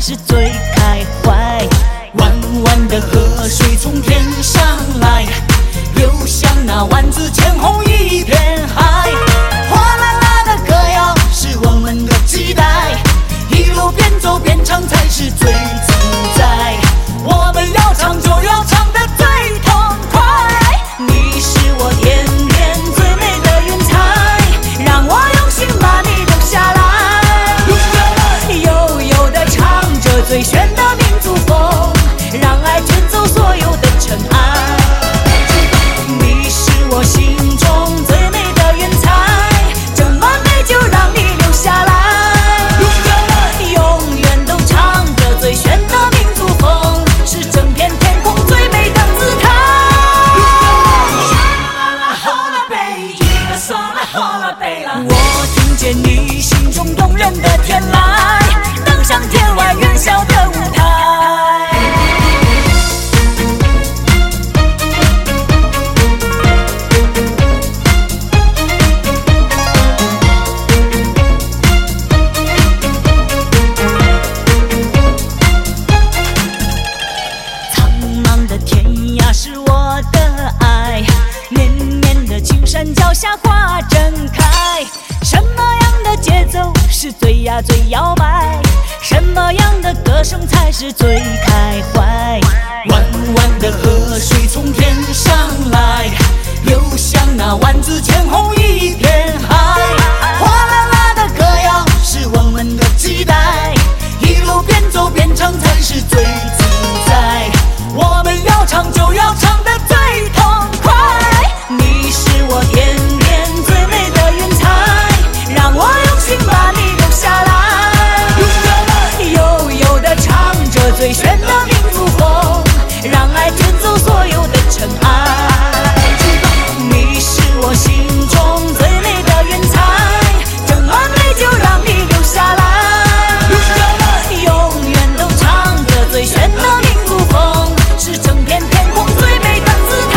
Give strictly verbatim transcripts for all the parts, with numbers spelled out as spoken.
是最开怀。弯弯的河水从天上来，流向那万紫千红一片海。哗啦啦的歌谣是我们的期待，一路边走边唱才是最自在。我们要唱就要唱得最痛快，你是我天边最美的云彩，让我用心把你留下来。悠悠地唱着最炫的民族风，让爱卷走所有的尘埃。你是我心中最美的云彩，这么美就让你留下来。永远都唱着最炫的民族风，是整片天空最美的姿态。我听见你心中动人的天籁，登上天外云霄的舞台。苍茫的天涯是我的爱，绵绵的青山脚下花正开。什么样的节奏是最呀最摇摆？什么样的歌声才是最开怀？弯弯的河水从天上来，流向那万紫千红一片海。哗啦啦的歌谣是我们的期待，一路边走边唱才是最自在。我们要唱就要唱得最痛快，你是我天边最美的云彩，让我用心把你留下来。悠悠地唱着最炫的民族风，让爱卷走所有的尘埃。你是我心中最美的云彩，这么美就让你留下来。永远都唱着最炫的民族风，是整片天空最美的姿态。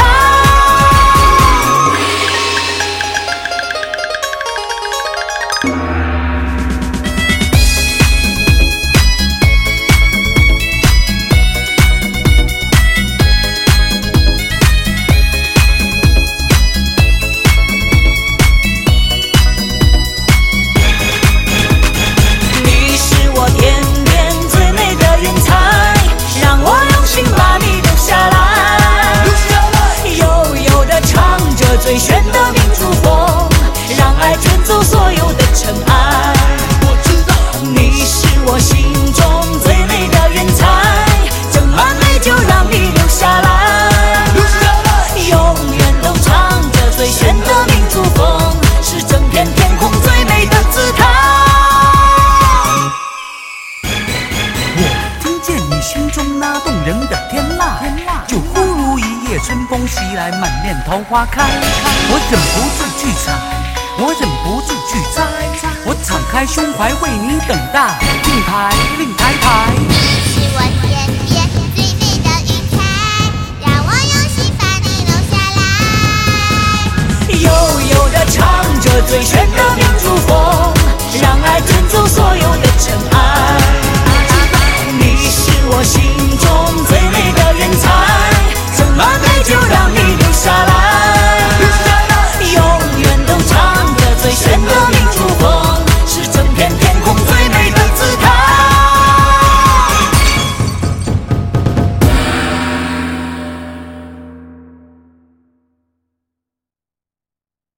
你是我天边最美的云彩，让我用心把你留下来。悠悠地唱着最炫的民族风，让爱卷走所有的尘埃。你是我心中最美的云彩，这么美就让你留下来。永远都唱着最炫的民族风，是整片天空最美的姿态。 我听见你心中那动人的天籁，就忽如一夜春风袭来，满面桃花开。我忍不住去采，我忍不住去摘，我敞开胸怀为你等待，令牌令牌牌。 是我天边最美的云彩，让我用心把你留下来。 悠悠地唱着最炫的民族风，让爱卷走所有的尘埃。